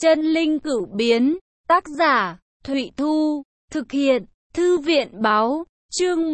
Chân linh cửu biến, tác giả, Thụy Thu, thực hiện, Thư viện báo, chương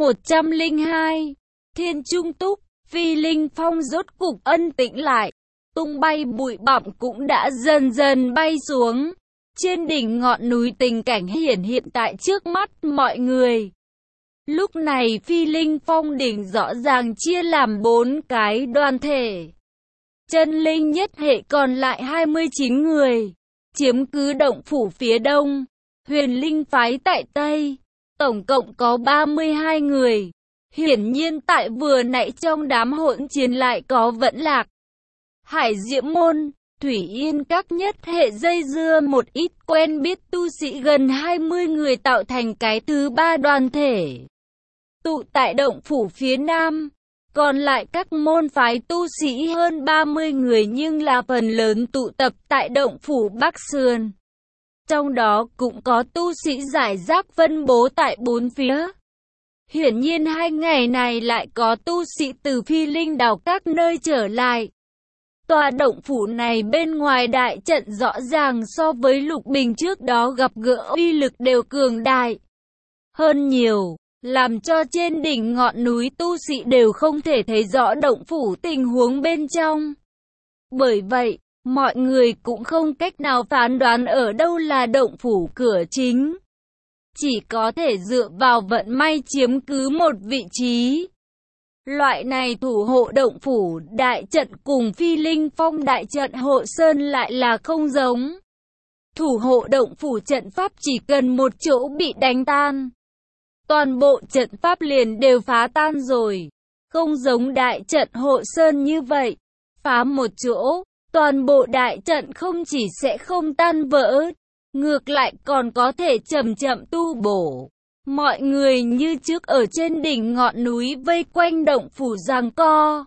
102, Thiên Trung Túc, Phi Linh Phong rốt cục ân tĩnh lại, tung bay bụi bặm cũng đã dần dần bay xuống. Trên đỉnh ngọn núi tình cảnh hiện tại trước mắt mọi người. Lúc này Phi Linh Phong đỉnh rõ ràng chia làm 4 cái đoàn thể. Chân linh nhất hệ còn lại 29 người, chiếm cứ động phủ phía đông, huyền linh phái tại tây, tổng cộng có 32 người. Hiển nhiên tại vừa nãy trong đám hỗn chiến lại có Vẫn Lạc, Hải Diễm Môn, Thủy Yên các nhất hệ dây dưa một ít quen biết tu sĩ gần 20 người tạo thành cái thứ ba đoàn thể. Tụ tại động phủ phía nam, còn lại các môn phái tu sĩ hơn 30 người nhưng là phần lớn tụ tập tại động phủ Bắc Sườn. Trong đó cũng có tu sĩ rải rác phân bố tại bốn phía. Hiển nhiên hai ngày này lại có tu sĩ từ Phi Linh đảo các nơi trở lại. Tòa động phủ này bên ngoài đại trận rõ ràng so với Lục Bình trước đó gặp gỡ uy lực đều cường đại hơn nhiều, làm cho trên đỉnh ngọn núi tu sĩ đều không thể thấy rõ động phủ tình huống bên trong. Bởi vậy, mọi người cũng không cách nào phán đoán ở đâu là động phủ cửa chính. Chỉ có thể dựa vào vận may chiếm cứ một vị trí. Loại này thủ hộ động phủ đại trận cùng Phi Linh Phong đại trận hộ sơn lại là không giống. Thủ hộ động phủ trận pháp chỉ cần một chỗ bị đánh tan, toàn bộ trận pháp liền đều phá tan rồi. Không giống đại trận hộ sơn như vậy, phá một chỗ, toàn bộ đại trận không chỉ sẽ không tan vỡ, ngược lại còn có thể chậm chậm tu bổ. Mọi người như trước ở trên đỉnh ngọn núi vây quanh động phủ giằng co.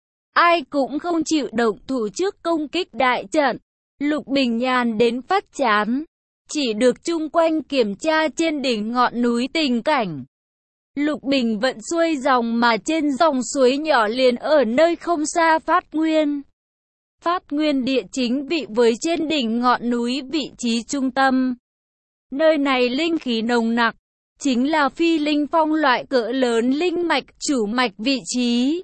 Ai cũng không chịu động thủ trước công kích đại trận. Lục Bình nhàn đến phát chán, chỉ được chung quanh kiểm tra trên đỉnh ngọn núi tình cảnh. Lục Bình vận xuôi dòng mà trên dòng suối nhỏ liền ở nơi không xa Phát Nguyên. Phát Nguyên địa chính vị với trên đỉnh ngọn núi vị trí trung tâm. Nơi này linh khí nồng nặc, chính là Phi Linh Phong loại cỡ lớn linh mạch chủ mạch vị trí.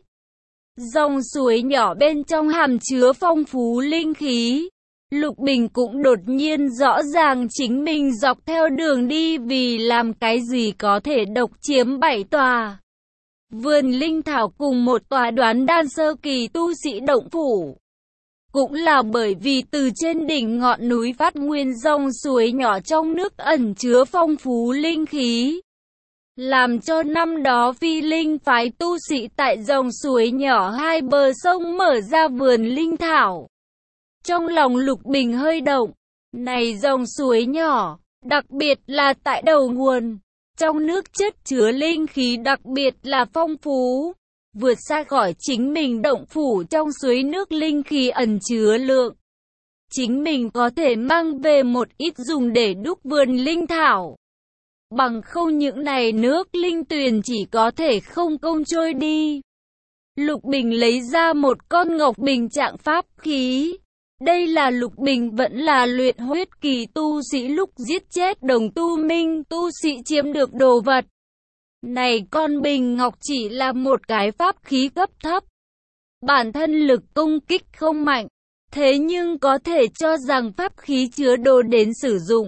Dòng suối nhỏ bên trong hàm chứa phong phú linh khí. Lục Bình cũng đột nhiên rõ ràng chính mình dọc theo đường đi vì làm cái gì có thể độc chiếm 7 tòa vườn linh thảo cùng một tòa đoán đan sơ kỳ tu sĩ động phủ. Cũng là bởi vì từ trên đỉnh ngọn núi Phát Nguyên dòng suối nhỏ trong nước ẩn chứa phong phú linh khí, làm cho năm đó Phi Linh phái tu sĩ tại dòng suối nhỏ hai bờ sông mở ra vườn linh thảo. Trong lòng Lục Bình hơi động, này dòng suối nhỏ, đặc biệt là tại đầu nguồn, trong nước chất chứa linh khí đặc biệt là phong phú, vượt xa khỏi chính mình động phủ trong suối nước linh khí ẩn chứa lượng. Chính mình có thể mang về một ít dùng để đúc vườn linh thảo. Bằng không những này nước linh tuyền chỉ có thể không công trôi đi. Lục Bình lấy ra một con ngọc bình trạng pháp khí. Đây là Lục Bình vẫn là luyện huyết kỳ tu sĩ lúc giết chết đồng tu minh tu sĩ chiếm được đồ vật. Này con bình ngọc chỉ là một cái pháp khí cấp thấp. Bản thân lực công kích không mạnh, thế nhưng có thể cho rằng pháp khí chứa đồ đến sử dụng.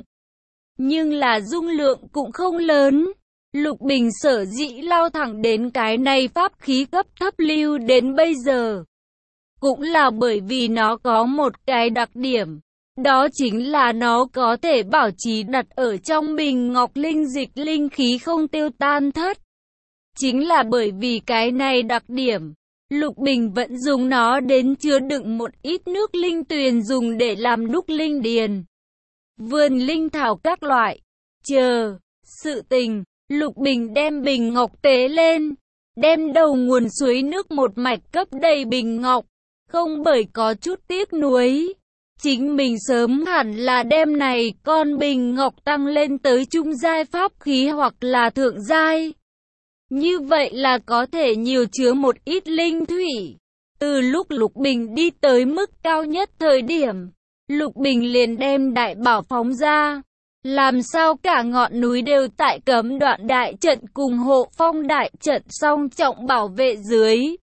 Nhưng là dung lượng cũng không lớn. Lục Bình sở dĩ lao thẳng đến cái này pháp khí cấp thấp lưu đến bây giờ. Cũng là bởi vì nó có một cái đặc điểm. Đó chính là nó có thể bảo trì đặt ở trong bình ngọc linh dịch linh khí không tiêu tan thất. Chính là bởi vì cái này đặc điểm, Lục Bình vẫn dùng nó đến chứa đựng một ít nước linh tuyền dùng để làm đúc linh điền, vườn linh thảo các loại. Chờ sự tình, Lục Bình đem bình ngọc tế lên, đem đầu nguồn suối nước một mạch cấp đầy bình ngọc, không bởi có chút tiếc nuối. Chính mình sớm hẳn là đem này con bình ngọc tăng lên tới trung giai pháp khí hoặc là thượng giai. Như vậy là có thể nhiều chứa một ít linh thủy. Từ lúc Lục Bình đi tới mức cao nhất thời điểm, Lục Bình liền đem đại bảo phóng ra. Làm sao cả ngọn núi đều tại cấm đoạn đại trận cùng hộ phong đại trận song trọng bảo vệ dưới.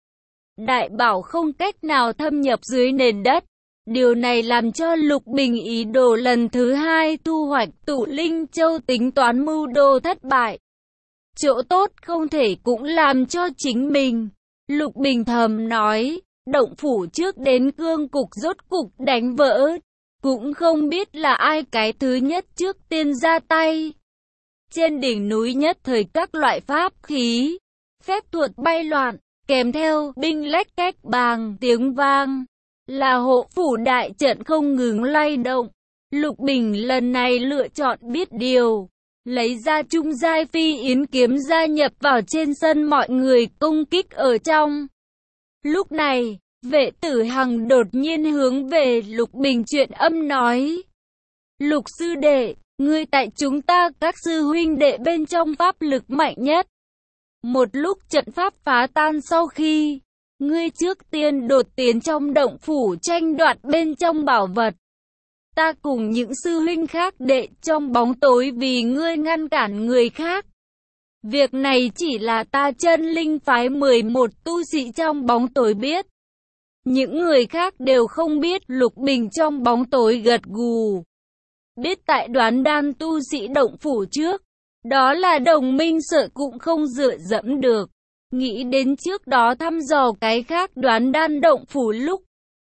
Đại bảo không cách nào thâm nhập dưới nền đất. Điều này làm cho Lục Bình ý đồ lần thứ hai thu hoạch tụ linh châu tính toán mưu đồ thất bại. Chỗ tốt không thể cũng làm cho chính mình. Lục Bình thầm nói, động phủ trước đến cương cục rốt cục đánh vỡ. Cũng không biết là ai cái thứ nhất trước tiên ra tay. Trên đỉnh núi nhất thời các loại pháp khí, phép thuật bay loạn, kèm theo binh lách cách bàng tiếng vang. Là hộ phủ đại trận không ngừng lay động. Lục Bình lần này lựa chọn biết điều. Lấy ra trung giai phi yến kiếm gia nhập vào trên sân mọi người công kích ở trong. Lúc này, Vệ Tử Hằng đột nhiên hướng về Lục Bình truyền âm nói. Lục sư đệ, ngươi tại chúng ta các sư huynh đệ bên trong pháp lực mạnh nhất. Một lúc trận pháp phá tan sau khi, ngươi trước tiên đột tiến trong động phủ tranh đoạt bên trong bảo vật. Ta cùng những sư huynh khác đệ trong bóng tối vì ngươi ngăn cản người khác. Việc này chỉ là ta chân linh phái 11 tu sĩ trong bóng tối biết. Những người khác đều không biết. Lục Bình trong bóng tối gật gù. Biết tại Đoán Đan tu sĩ động phủ trước. Đó là đồng minh sợ cũng không dựa dẫm được. Nghĩ đến trước đó thăm dò cái khác Đoán Đan động phủ lúc.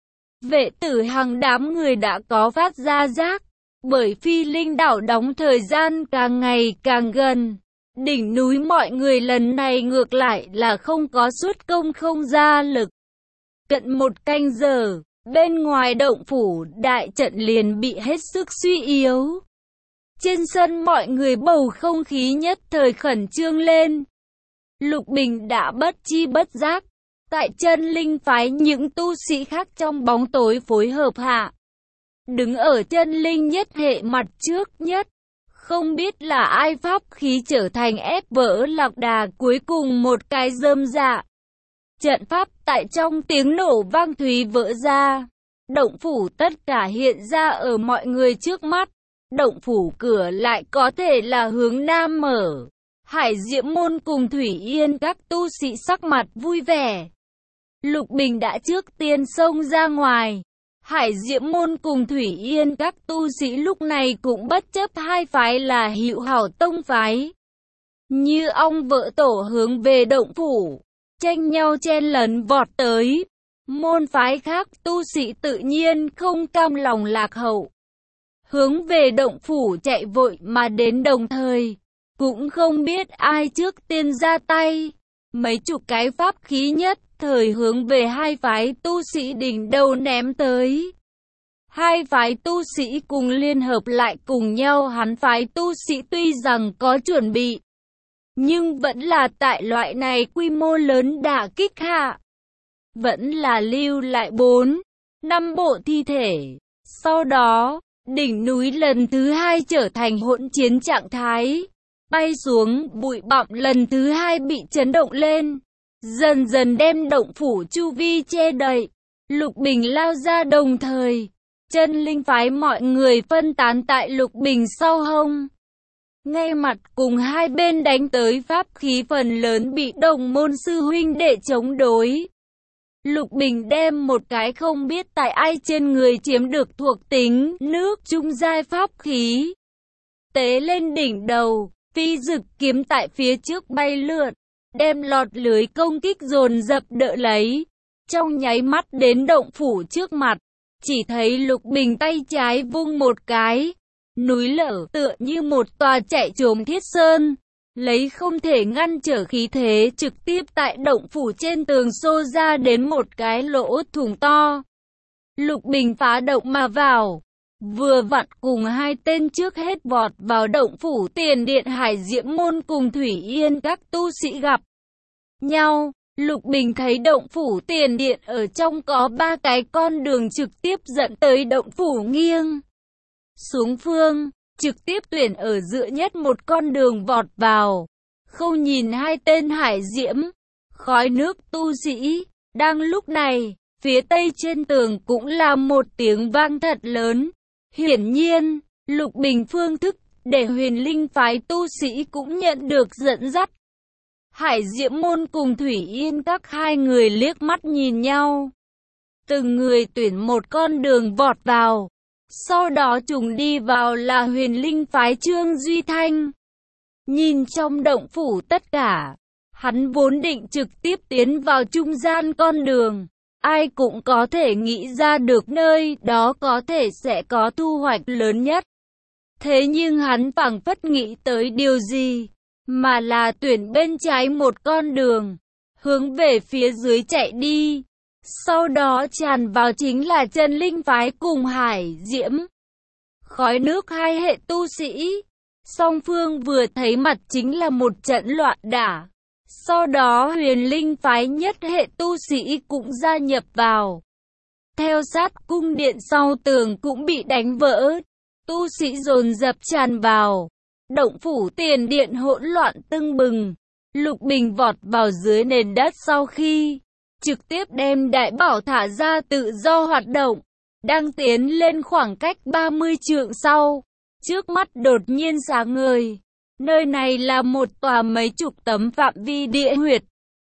Vệ Tử Hằng đám người đã có phát ra giác. Bởi Phi Linh đảo đóng thời gian càng ngày càng gần. Đỉnh núi mọi người lần này ngược lại là không có xuất công không ra lực. Cận một canh giờ, bên ngoài động phủ đại trận liền bị hết sức suy yếu. Trên sân mọi người bầu không khí nhất thời khẩn trương lên. Lục Bình đã bất chi bất giác. Tại chân linh phái những tu sĩ khác trong bóng tối phối hợp hạ. Đứng ở chân linh nhất hệ mặt trước nhất. Không biết là ai pháp khí trở thành ép vỡ lạc đà cuối cùng một cái rơm dạ. Trận pháp tại trong tiếng nổ vang thúy vỡ ra. Động phủ tất cả hiện ra ở mọi người trước mắt. Động phủ cửa lại có thể là hướng nam mở. Hải Diễm Môn cùng Thủy Yên các tu sĩ sắc mặt vui vẻ. Lục Bình đã trước tiên xông ra ngoài. Hải Diễm Môn cùng Thủy Yên các tu sĩ lúc này cũng bất chấp hai phái là Hữu Hảo tông phái. Như ong vỡ tổ hướng về động phủ, tranh nhau chen lấn vọt tới. Môn phái khác tu sĩ tự nhiên không cam lòng lạc hậu. Hướng về động phủ chạy vội mà đến đồng thời. Cũng không biết ai trước tiên ra tay. Mấy chục cái pháp khí nhất thời hướng về hai phái tu sĩ đỉnh đầu ném tới. Hai phái tu sĩ cùng liên hợp lại cùng nhau. Hắn phái tu sĩ tuy rằng có chuẩn bị, nhưng vẫn là tại loại này quy mô lớn đả kích hạ. Vẫn là lưu lại 4-5 bộ thi thể. Sau đó, đỉnh núi lần thứ hai trở thành hỗn chiến trạng thái. Bay xuống, bụi bặm lần thứ hai bị chấn động lên. Dần dần đem động phủ chu vi che đậy. Lục Bình lao ra đồng thời. Chân linh phái mọi người phân tán tại Lục Bình sau hông. Ngay mặt cùng hai bên đánh tới pháp khí phần lớn bị đồng môn sư huynh đệ chống đối. Lục Bình đem một cái không biết tại ai trên người chiếm được thuộc tính nước trung giai pháp khí. Tế lên đỉnh đầu, phi dực kiếm tại phía trước bay lượn, đem lọt lưới công kích dồn dập đỡ lấy. Trong nháy mắt đến động phủ trước mặt, chỉ thấy Lục Bình tay trái vung một cái. Núi lở tựa như một tòa chạy trồm thiết sơn. Lấy không thể ngăn trở khí thế trực tiếp tại động phủ trên tường xô ra đến một cái lỗ thủng to. Lục Bình phá động mà vào. Vừa vặn cùng hai tên trước hết vọt vào động phủ tiền điện Hải Diễm Môn cùng Thủy Yên các tu sĩ gặp nhau. Lục Bình thấy động phủ tiền điện ở trong có 3 cái con đường trực tiếp dẫn tới động phủ nghiêng xuống phương, trực tiếp tuyển ở giữa nhất một con đường vọt vào. Không nhìn hai tên Hải Diễm, khói nước tu sĩ. Đang lúc này, Phía tây trên tường cũng là một tiếng vang thật lớn. Hiển nhiên, Lục Bình phương thức để Huyền Linh phái tu sĩ cũng nhận được dẫn dắt. Hải Diễm Môn cùng Thủy Yên các hai người liếc mắt nhìn nhau. Từng người tuyển một con đường vọt vào. Sau đó chúng đi vào là Huyền Linh phái Trương Duy Thanh. Nhìn trong động phủ tất cả, hắn vốn định trực tiếp tiến vào trung gian con đường. Ai cũng có thể nghĩ ra được nơi đó có thể sẽ có thu hoạch lớn nhất. Thế nhưng hắn phảng phất nghĩ tới điều gì, mà là tuyển bên trái một con đường, hướng về phía dưới chạy đi. Sau đó tràn vào chính là Trần Linh phái cùng Hải Diễm. Khói nước hai hệ tu sĩ. Song phương vừa thấy mặt chính là một trận loạn đả. Sau đó Huyền Linh phái nhất hệ tu sĩ cũng gia nhập vào. Theo sát cung điện sau tường cũng bị đánh vỡ. Tu sĩ dồn dập tràn vào. Động phủ tiền điện hỗn loạn tưng bừng. Lục Bình vọt vào dưới nền đất sau khi trực tiếp đem đại bảo thả ra tự do hoạt động. Đang tiến lên khoảng cách 30 trượng sau. Trước mắt đột nhiên sáng ngời. Nơi này là một tòa mấy chục tấm phạm vi địa huyệt.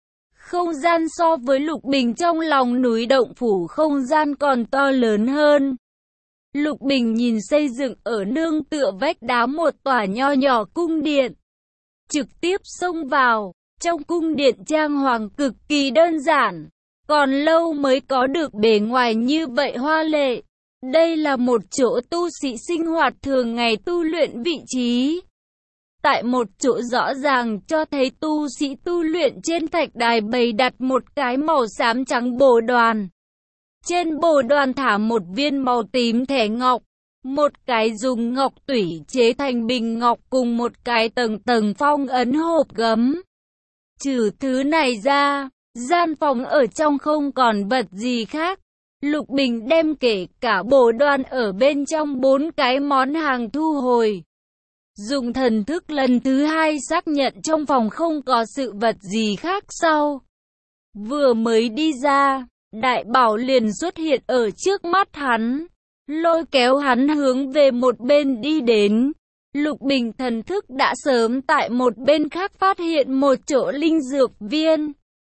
Không gian so với Lục Bình trong lòng núi động phủ không gian còn to lớn hơn. Lục Bình nhìn xây dựng ở nương tựa vách đá một tòa nho nhỏ cung điện. Trực tiếp xông vào. Trong cung điện trang hoàng cực kỳ đơn giản. Còn lâu mới có được bề ngoài như vậy hoa lệ. Đây là một chỗ tu sĩ sinh hoạt thường ngày tu luyện vị trí. Tại một chỗ rõ ràng cho thấy tu sĩ tu luyện trên thạch đài bày đặt một cái màu xám trắng bồ đoàn. Trên bồ đoàn thả một viên màu tím thẻ ngọc, một cái dùng ngọc tủy chế thành bình ngọc cùng một cái tầng tầng phong ấn hộp gấm. Trừ thứ này ra, gian phòng ở trong không còn vật gì khác. Lục Bình đem kể cả bồ đoàn ở bên trong 4 cái món hàng thu hồi. Dùng thần thức lần thứ 2 xác nhận trong phòng không có sự vật gì khác sau. Vừa mới đi ra, đại bảo liền xuất hiện ở trước mắt hắn. Lôi kéo hắn hướng về một bên đi đến. Lục Bình thần thức đã sớm tại một bên khác phát hiện một chỗ linh dược viên.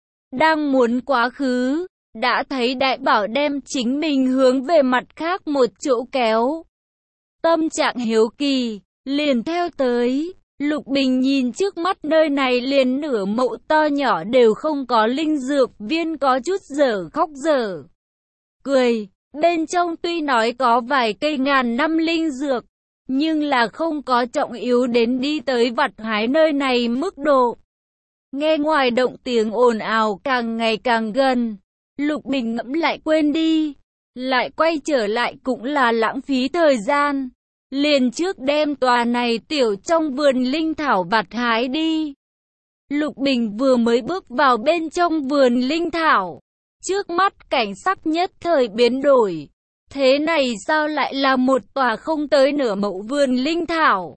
Đang muốn quá khứ, đã thấy đại bảo đem chính mình hướng về mặt khác một chỗ kéo. Tâm trạng hiếu kỳ, liền theo tới. Lục Bình nhìn trước mắt nơi này liền nửa mộ to nhỏ đều không có linh dược viên có chút dở khóc dở cười. Bên trong tuy nói có vài cây ngàn năm linh dược, nhưng là không có trọng yếu đến đi tới vặt hái nơi này mức độ. Nghe ngoài động tiếng ồn ào càng ngày càng gần. Lục Bình ngẫm lại quên đi. Lại quay trở lại cũng là lãng phí thời gian. Liền trước đem tòa này tiểu trong vườn linh thảo vặt hái đi. Lục Bình vừa mới bước vào bên trong vườn linh thảo. Trước mắt cảnh sắc nhất thời biến đổi. Thế này sao lại là một tòa không tới nửa mẫu vườn linh thảo?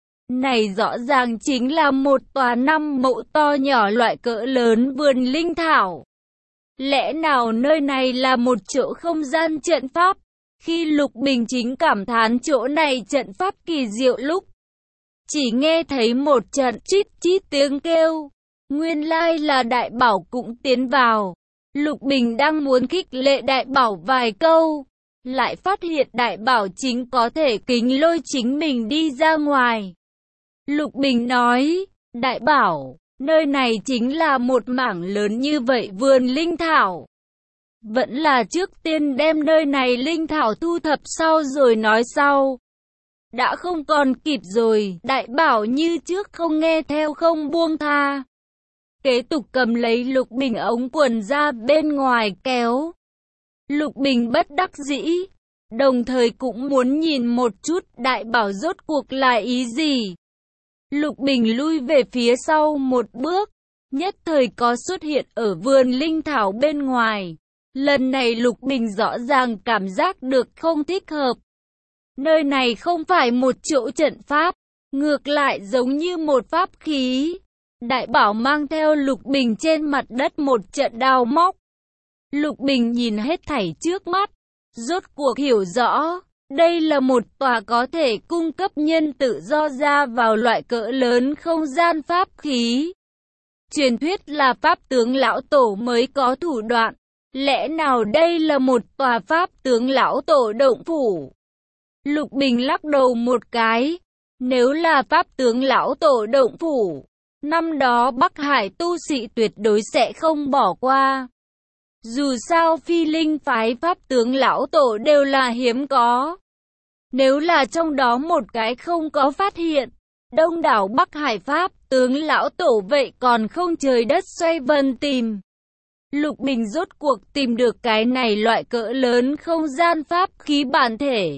Này rõ ràng chính là một tòa 5 mẫu to nhỏ loại cỡ lớn vườn linh thảo. Lẽ nào nơi này là một chỗ không gian trận pháp? Khi Lục Bình chính cảm thán chỗ này trận pháp kỳ diệu lúc, chỉ nghe thấy một trận chít chít tiếng kêu. Nguyên lai là đại bảo cũng tiến vào. Lục Bình đang muốn khích lệ đại bảo vài câu, lại phát hiện đại bảo chính có thể kính lôi chính mình đi ra ngoài. Lục Bình nói, đại bảo, nơi này chính là một mảng lớn như vậy vườn linh thảo. Vẫn là trước tiên đem nơi này linh thảo thu thập sau rồi nói sau. Đã không còn kịp rồi, đại bảo như trước không nghe theo không buông tha. Kế tục cầm lấy Lục Bình ống quần ra bên ngoài kéo. Lục Bình bất đắc dĩ, đồng thời cũng muốn nhìn một chút đại bảo rốt cuộc là ý gì. Lục Bình lui về phía sau một bước, nhất thời có xuất hiện ở vườn linh thảo bên ngoài. Lần này Lục Bình rõ ràng cảm giác được không thích hợp. Nơi này không phải một chỗ trận pháp, ngược lại giống như một pháp khí. Đại bảo mang theo Lục Bình trên mặt đất một trận đào móc. Lục Bình nhìn hết thảy trước mắt, rốt cuộc hiểu rõ, đây là một tòa có thể cung cấp nhân tự do ra vào loại cỡ lớn không gian pháp khí. Truyền thuyết là pháp tướng lão tổ mới có thủ đoạn, lẽ nào đây là một tòa pháp tướng lão tổ động phủ? Lục Bình lắc đầu một cái, nếu là pháp tướng lão tổ động phủ, năm đó Bắc Hải tu sĩ tuyệt đối sẽ không bỏ qua. Dù sao Phi Linh phái pháp tướng lão tổ đều là hiếm có. Nếu là trong đó một cái không có phát hiện, đông đảo Bắc Hải pháp tướng lão tổ vậy còn không trời đất xoay vần tìm. Lục Bình rốt cuộc tìm được cái này loại cỡ lớn không gian pháp khí bản thể.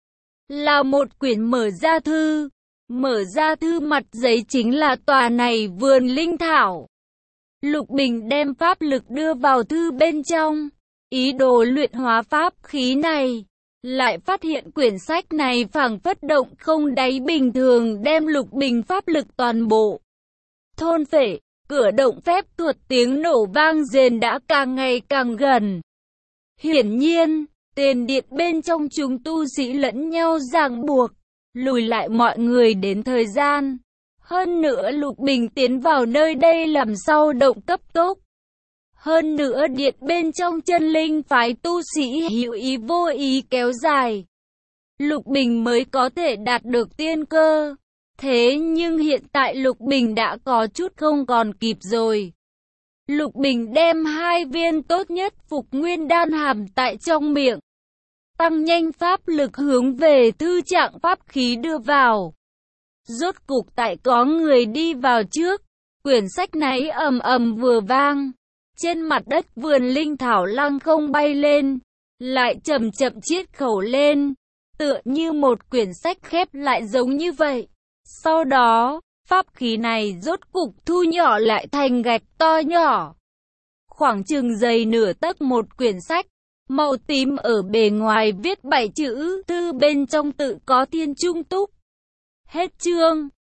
Là một quyển mở ra thư. Mở ra thư mặt giấy chính là tòa này vườn linh thảo. Lục Bình đem pháp lực đưa vào thư bên trong, ý đồ luyện hóa pháp khí này. Lại phát hiện quyển sách này phảng phất động không đáy bình thường đem Lục Bình pháp lực toàn bộ thôn phệ. Cửa động phép thuật tiếng nổ vang rền đã càng ngày càng gần. Hiển nhiên, tiền điện bên trong chúng tu sĩ lẫn nhau ràng buộc, lùi lại mọi người đến thời gian. Hơn nữa Lục Bình tiến vào nơi đây làm sao động cấp tốc. Hơn nữa điện bên trong chân linh phái tu sĩ hữu ý vô ý kéo dài. Lục Bình mới có thể đạt được tiên cơ. Thế nhưng hiện tại Lục Bình đã có chút không còn kịp rồi. Lục Bình đem 2 viên tốt nhất phục nguyên đan hàm tại trong miệng. Tăng nhanh pháp lực hướng về thư trạng pháp khí đưa vào. Rốt cục tại có người đi vào trước. Quyển sách này ầm ầm vừa vang. Trên mặt đất vườn linh thảo lăng không bay lên. Lại chậm chậm chiết khẩu lên. Tựa như một quyển sách khép lại giống như vậy. Sau đó, pháp khí này rốt cục thu nhỏ lại thành gạch to nhỏ. Khoảng chừng dày nửa tấc một quyển sách, màu tím ở bề ngoài viết 7 chữ, thư bên trong tự có Thiên Trung Túc. Hết chương.